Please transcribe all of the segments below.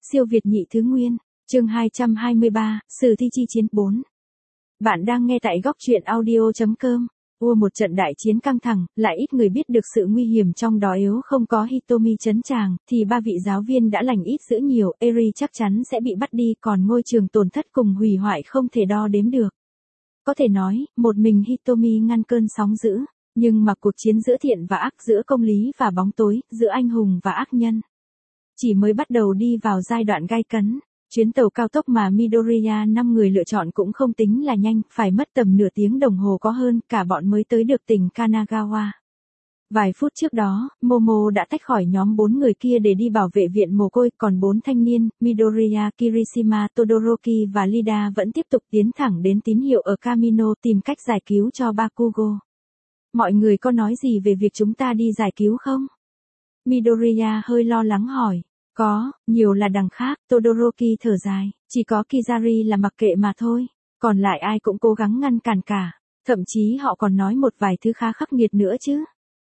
Siêu Việt nhị thứ nguyên, chương 223, Sử thi chi chiến 4. Bạn đang nghe tại góc truyện audio.com. Một trận đại chiến căng thẳng, lại ít người biết được sự nguy hiểm trong đó. Yếu không có Hitomi trấn tràng, thì ba vị giáo viên đã lành ít dữ nhiều. Eri chắc chắn sẽ bị bắt đi, còn ngôi trường tổn thất cùng hủy hoại không thể đo đếm được. Có thể nói, một mình Hitomi ngăn cơn sóng dữ, nhưng mà cuộc chiến giữa thiện và ác, giữa công lý và bóng tối, giữa anh hùng và ác nhân, chỉ mới bắt đầu đi vào giai đoạn gay cấn. Chuyến tàu cao tốc mà Midoriya 5 người lựa chọn cũng không tính là nhanh, phải mất tầm nửa tiếng đồng hồ có hơn, cả bọn mới tới được tỉnh Kanagawa. Vài phút trước đó, Momo đã tách khỏi nhóm 4 người kia để đi bảo vệ viện mồ côi, còn 4 thanh niên, Midoriya, Kirishima, Todoroki và Lida vẫn tiếp tục tiến thẳng đến tín hiệu ở Kamino tìm cách giải cứu cho Bakugo. Mọi người có nói gì về việc chúng ta đi giải cứu không? Midoriya hơi lo lắng hỏi. Có, nhiều là đằng khác, Todoroki thở dài, chỉ có Kizari là mặc kệ mà thôi, còn lại ai cũng cố gắng ngăn cản cả, thậm chí họ còn nói một vài thứ khá khắc nghiệt nữa chứ.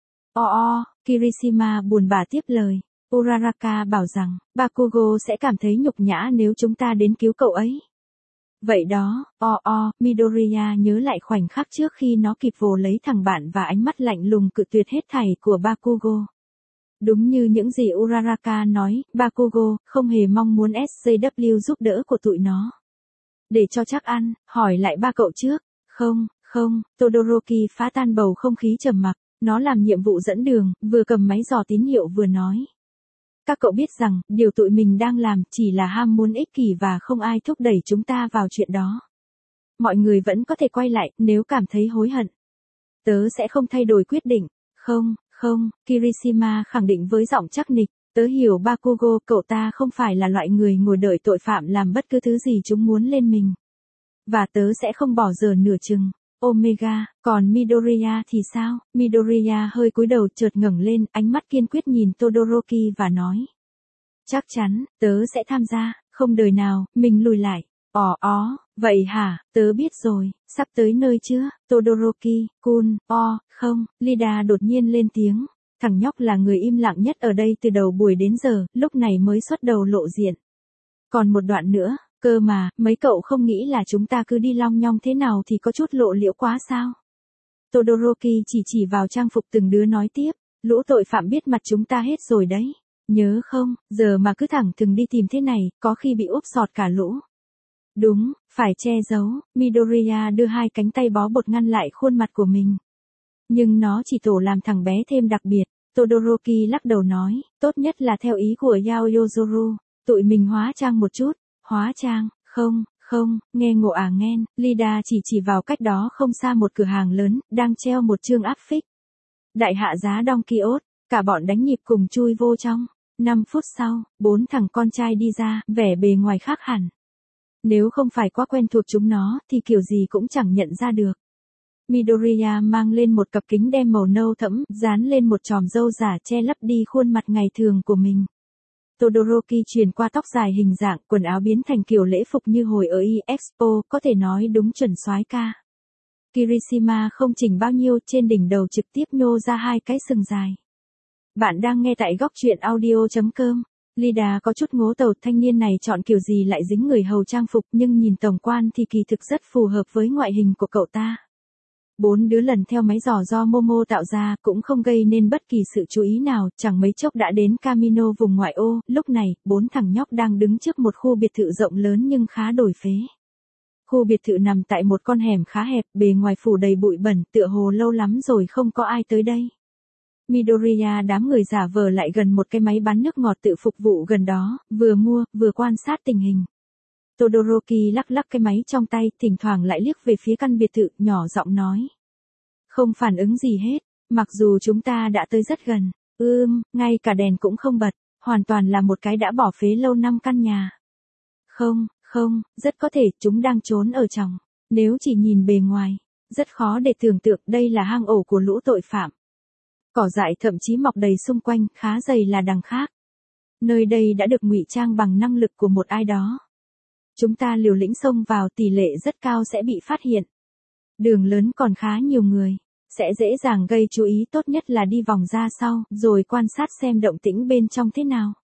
Kirishima buồn bã tiếp lời, Uraraka bảo rằng, Bakugo sẽ cảm thấy nhục nhã nếu chúng ta đến cứu cậu ấy. Vậy đó, Midoriya nhớ lại khoảnh khắc trước khi nó kịp vồ lấy thằng bạn và ánh mắt lạnh lùng cự tuyệt hết thảy của Bakugo. Đúng như những gì Uraraka nói, Bakugo không hề mong muốn SJW giúp đỡ của tụi nó. Để cho chắc ăn, hỏi lại ba cậu trước. Không, Todoroki phá tan bầu không khí trầm mặc, nó làm nhiệm vụ dẫn đường, vừa cầm máy dò tín hiệu vừa nói. Các cậu biết rằng, điều tụi mình đang làm chỉ là ham muốn ích kỷ và không ai thúc đẩy chúng ta vào chuyện đó. Mọi người vẫn có thể quay lại, nếu cảm thấy hối hận. Tớ sẽ không thay đổi quyết định. Không, Kirishima khẳng định với giọng chắc nịch, tớ hiểu Bakugo, cậu ta không phải là loại người ngồi đợi tội phạm làm bất cứ thứ gì chúng muốn lên mình. Và tớ sẽ không bỏ dở nửa chừng. Omega, còn Midoriya thì sao? Midoriya hơi cúi đầu chợt ngẩng lên, ánh mắt kiên quyết nhìn Todoroki và nói. Chắc chắn, tớ sẽ tham gia, không đời nào, mình lùi lại. Vậy hả, tớ biết rồi, sắp tới nơi chưa, Todoroki-kun, không, Lida đột nhiên lên tiếng, thằng nhóc là người im lặng nhất ở đây từ đầu buổi đến giờ, lúc này mới xuất đầu lộ diện. Còn một đoạn nữa, cơ mà, mấy cậu không nghĩ là chúng ta cứ đi long nhong thế nào thì có chút lộ liễu quá sao? Todoroki chỉ vào trang phục từng đứa nói tiếp, lũ tội phạm biết mặt chúng ta hết rồi đấy, nhớ không, giờ mà cứ thẳng thừng đi tìm thế này, có khi bị úp sọt cả lũ. Đúng, phải che giấu, Midoriya đưa hai cánh tay bó bột ngăn lại khuôn mặt của mình. Nhưng nó chỉ tổ làm thằng bé thêm đặc biệt, Todoroki lắc đầu nói, tốt nhất là theo ý của Yaoyorozu, tụi mình hóa trang một chút, hóa trang, không, nghe ngộ nghen, Lida chỉ vào cách đó không xa một cửa hàng lớn, đang treo một chương áp phích. Đại hạ giá Don Quixote, cả bọn đánh nhịp cùng chui vô trong, 5 phút sau, 4 thằng con trai đi ra, vẻ bề ngoài khác hẳn. Nếu không phải quá quen thuộc chúng nó, thì kiểu gì cũng chẳng nhận ra được. Midoriya mang lên một cặp kính đen màu nâu thẫm, dán lên một chòm râu giả che lấp đi khuôn mặt ngày thường của mình. Todoroki chuyển qua tóc dài hình dạng, quần áo biến thành kiểu lễ phục như hồi ở Expo, có thể nói đúng chuẩn soái ca. Kirishima không chỉnh bao nhiêu, trên đỉnh đầu trực tiếp nhô ra hai cái sừng dài. Bạn đang nghe tại góc truyện audio.com. Lida có chút ngố tàu, thanh niên này chọn kiểu gì lại dính người hầu trang phục, nhưng nhìn tổng quan thì kỳ thực rất phù hợp với ngoại hình của cậu ta. 4 đứa lần theo máy dò do Momo tạo ra cũng không gây nên bất kỳ sự chú ý nào, chẳng mấy chốc đã đến Kamino vùng ngoại ô. Lúc này, 4 thằng nhóc đang đứng trước một khu biệt thự rộng lớn nhưng khá đổi phế. Khu biệt thự nằm tại một con hẻm khá hẹp, bề ngoài phủ đầy bụi bẩn, tựa hồ lâu lắm rồi không có ai tới đây. Midoriya đám người giả vờ lại gần một cái máy bán nước ngọt tự phục vụ gần đó, vừa mua, vừa quan sát tình hình. Todoroki lắc cái máy trong tay, thỉnh thoảng lại liếc về phía căn biệt thự, nhỏ giọng nói. Không phản ứng gì hết, mặc dù chúng ta đã tới rất gần, ngay cả đèn cũng không bật, hoàn toàn là một cái đã bỏ phế lâu năm căn nhà. Không, rất có thể chúng đang trốn ở trong. Nếu chỉ nhìn bề ngoài, rất khó để tưởng tượng đây là hang ổ của lũ tội phạm. Cỏ dại thậm chí mọc đầy xung quanh, khá dày là đằng khác. Nơi đây đã được ngụy trang bằng năng lực của một ai đó. Chúng ta liều lĩnh xông vào, tỷ lệ rất cao sẽ bị phát hiện. Đường lớn còn khá nhiều người, sẽ dễ dàng gây chú ý, tốt nhất là đi vòng ra sau, rồi quan sát xem động tĩnh bên trong thế nào.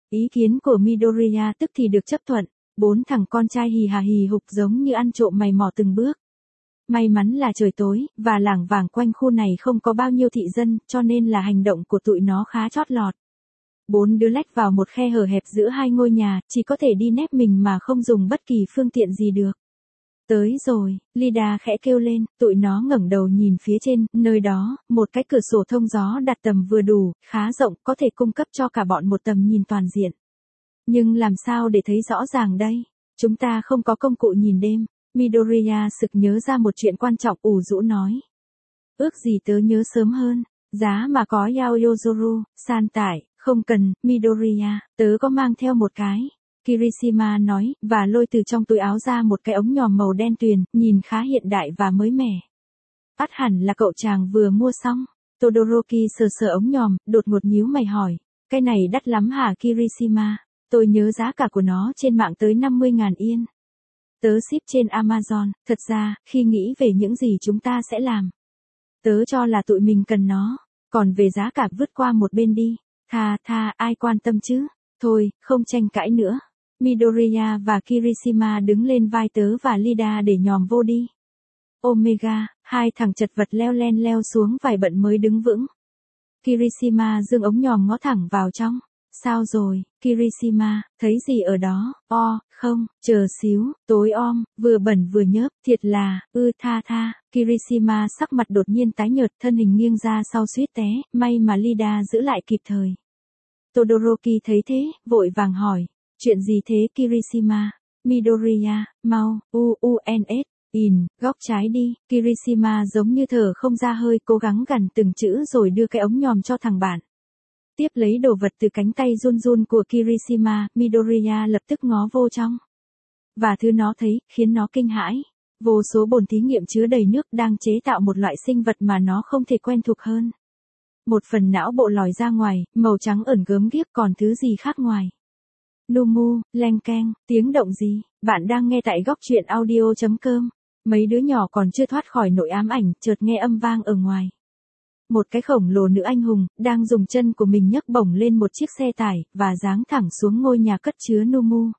Ý kiến của Midoriya tức thì được chấp thuận, 4 thằng con trai hì hà hì hục giống như ăn trộm mày mò từng bước. May mắn là trời tối, và lảng vảng quanh khu này không có bao nhiêu thị dân, cho nên là hành động của tụi nó khá chót lọt. 4 đứa lách vào một khe hở hẹp giữa hai ngôi nhà, chỉ có thể đi nép mình mà không dùng bất kỳ phương tiện gì được. Tới rồi, Lida khẽ kêu lên, tụi nó ngẩng đầu nhìn phía trên, nơi đó, một cái cửa sổ thông gió đặt tầm vừa đủ, khá rộng, có thể cung cấp cho cả bọn một tầm nhìn toàn diện. Nhưng làm sao để thấy rõ ràng đây? Chúng ta không có công cụ nhìn đêm. Midoriya sực nhớ ra một chuyện quan trọng, ủ rũ nói. Ước gì tớ nhớ sớm hơn, giá mà có Yaoyorozu, san tải, không cần, Midoriya, tớ có mang theo một cái. Kirishima nói, và lôi từ trong túi áo ra một cái ống nhòm màu đen tuyền, nhìn khá hiện đại và mới mẻ. Ắt hẳn là cậu chàng vừa mua xong. Todoroki sờ sờ ống nhòm, đột ngột nhíu mày hỏi, cái này đắt lắm hả Kirishima? Tôi nhớ giá cả của nó trên mạng tới 50.000 yên. Tớ ship trên Amazon, thật ra, khi nghĩ về những gì chúng ta sẽ làm, tớ cho là tụi mình cần nó, còn về giá cả vứt qua một bên đi, ai quan tâm chứ, thôi, không tranh cãi nữa. Midoriya và Kirishima đứng lên vai tớ và Lida để nhòm vô đi. Omega, hai thằng chật vật leo xuống vài bận mới đứng vững. Kirishima giương ống nhòm ngó thẳng vào trong. Sao rồi, Kirishima, thấy gì ở đó? Không, chờ xíu, tối om, vừa bẩn vừa nhớp, thiệt là, Kirishima sắc mặt đột nhiên tái nhợt, thân hình nghiêng ra sau suýt té, may mà Lida giữ lại kịp thời. Todoroki thấy thế, vội vàng hỏi, chuyện gì thế Kirishima? Midoriya, mau, góc trái đi, Kirishima giống như thở không ra hơi, cố gắng gằn từng chữ rồi đưa cái ống nhòm cho thằng bạn. Tiếp lấy đồ vật từ cánh tay run run của Kirishima, Midoriya lập tức ngó vô trong. Và thứ nó thấy, khiến nó kinh hãi. Vô số bồn thí nghiệm chứa đầy nước đang chế tạo một loại sinh vật mà nó không thể quen thuộc hơn. Một phần não bộ lòi ra ngoài, màu trắng ẩn gớm ghiếc, còn thứ gì khác ngoài. Numu, leng keng, tiếng động gì? Bạn đang nghe tại góc truyện audio.com. Mấy đứa nhỏ còn chưa thoát khỏi nỗi ám ảnh, chợt nghe âm vang ở ngoài. Một cái khổng lồ nữ anh hùng, đang dùng chân của mình nhấc bổng lên một chiếc xe tải, và giáng thẳng xuống ngôi nhà cất chứa Numu.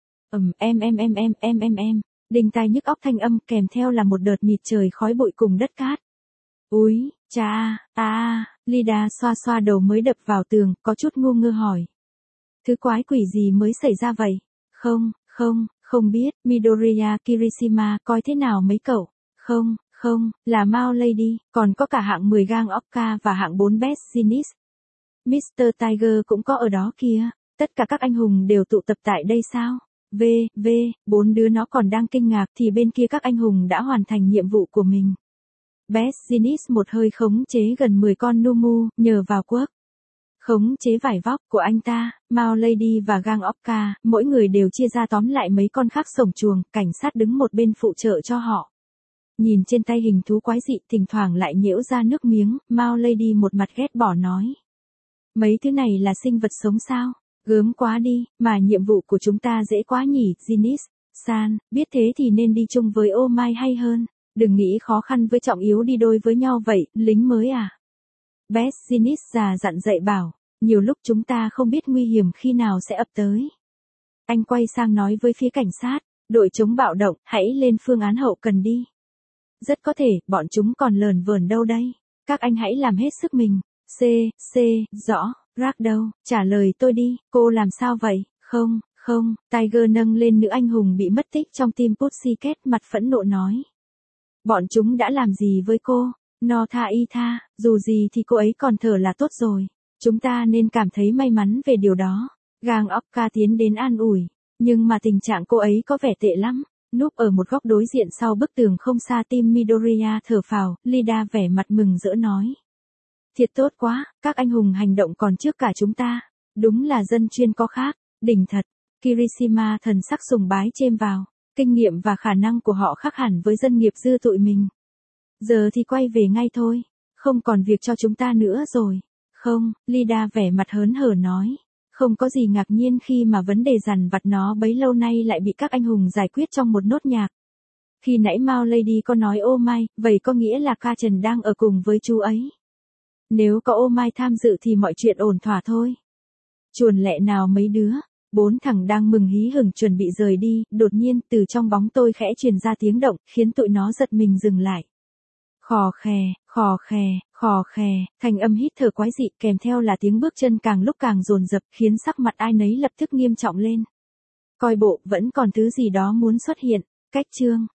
Đinh tai nhức óc thanh âm, kèm theo là một đợt mịt trời khói bụi cùng đất cát. Úi, cha, Lida xoa xoa đầu mới đập vào tường, có chút ngu ngơ hỏi. Thứ quái quỷ gì mới xảy ra vậy? Không biết, Midoriya Kirishima, coi thế nào mấy cậu? Không, là Mao Lady, còn có cả hạng 10 gang Okka và hạng 4 Best Jeanist. Mr. Tiger cũng có ở đó kìa, tất cả các anh hùng đều tụ tập tại đây sao? Bốn đứa nó còn đang kinh ngạc thì bên kia các anh hùng đã hoàn thành nhiệm vụ của mình. Best Jeanist một hơi khống chế gần 10 con Numu, nhờ vào quốc khống chế vải vóc của anh ta, Mao Lady và gang Okka, mỗi người đều chia ra tóm lại mấy con khác sổng chuồng, cảnh sát đứng một bên phụ trợ cho họ. Nhìn trên tay hình thú quái dị, thỉnh thoảng lại nhễu ra nước miếng, Mao Lady một mặt ghét bỏ nói. Mấy thứ này là sinh vật sống sao? Gớm quá đi, mà nhiệm vụ của chúng ta dễ quá nhỉ, Jeanist-san, biết thế thì nên đi chung với Oh My hay hơn. Đừng nghĩ khó khăn với trọng yếu đi đôi với nhau vậy, lính mới à? Best Jeanist già dặn dạy bảo, nhiều lúc chúng ta không biết nguy hiểm khi nào sẽ ập tới. Anh quay sang nói với phía cảnh sát, đội chống bạo động, hãy lên phương án hậu cần đi. Rất có thể, bọn chúng còn lờn vờn đâu đây. Các anh hãy làm hết sức mình. Rõ, Rác đâu, trả lời tôi đi, cô làm sao vậy? Không, Tiger nâng lên nữ anh hùng bị mất tích trong team Pussycat, mặt phẫn nộ nói. Bọn chúng đã làm gì với cô? No tha, dù gì thì cô ấy còn thở là tốt rồi. Chúng ta nên cảm thấy may mắn về điều đó. Gang Okka tiến đến an ủi, nhưng mà tình trạng cô ấy có vẻ tệ lắm. Núp ở một góc đối diện sau bức tường không xa, team Midoriya thở phào, Lida vẻ mặt mừng rỡ nói. Thiệt tốt quá, các anh hùng hành động còn trước cả chúng ta. Đúng là dân chuyên có khác, đỉnh thật. Kirishima thần sắc sùng bái chêm vào, kinh nghiệm và khả năng của họ khác hẳn với dân nghiệp dư tụi mình. Giờ thì quay về ngay thôi, không còn việc cho chúng ta nữa rồi. Không, Lida vẻ mặt hớn hở nói. Không có gì ngạc nhiên khi mà vấn đề dằn vặt nó bấy lâu nay lại bị các anh hùng giải quyết trong một nốt nhạc. Khi nãy Mao Lady có nói Oh My, vậy có nghĩa là Ca Trần đang ở cùng với chú ấy. Nếu có Oh My tham dự thì mọi chuyện ổn thỏa thôi. Chuồn lẹ nào mấy đứa. Bốn thằng đang mừng hí hửng chuẩn bị rời đi, đột nhiên từ trong bóng tôi khẽ truyền ra tiếng động, khiến tụi nó giật mình dừng lại. Khò khè, khò khè, khò khè, thành âm hít thở quái dị kèm theo là tiếng bước chân càng lúc càng dồn dập, khiến sắc mặt ai nấy lập tức nghiêm trọng lên. Coi bộ vẫn còn thứ gì đó muốn xuất hiện. Cách chương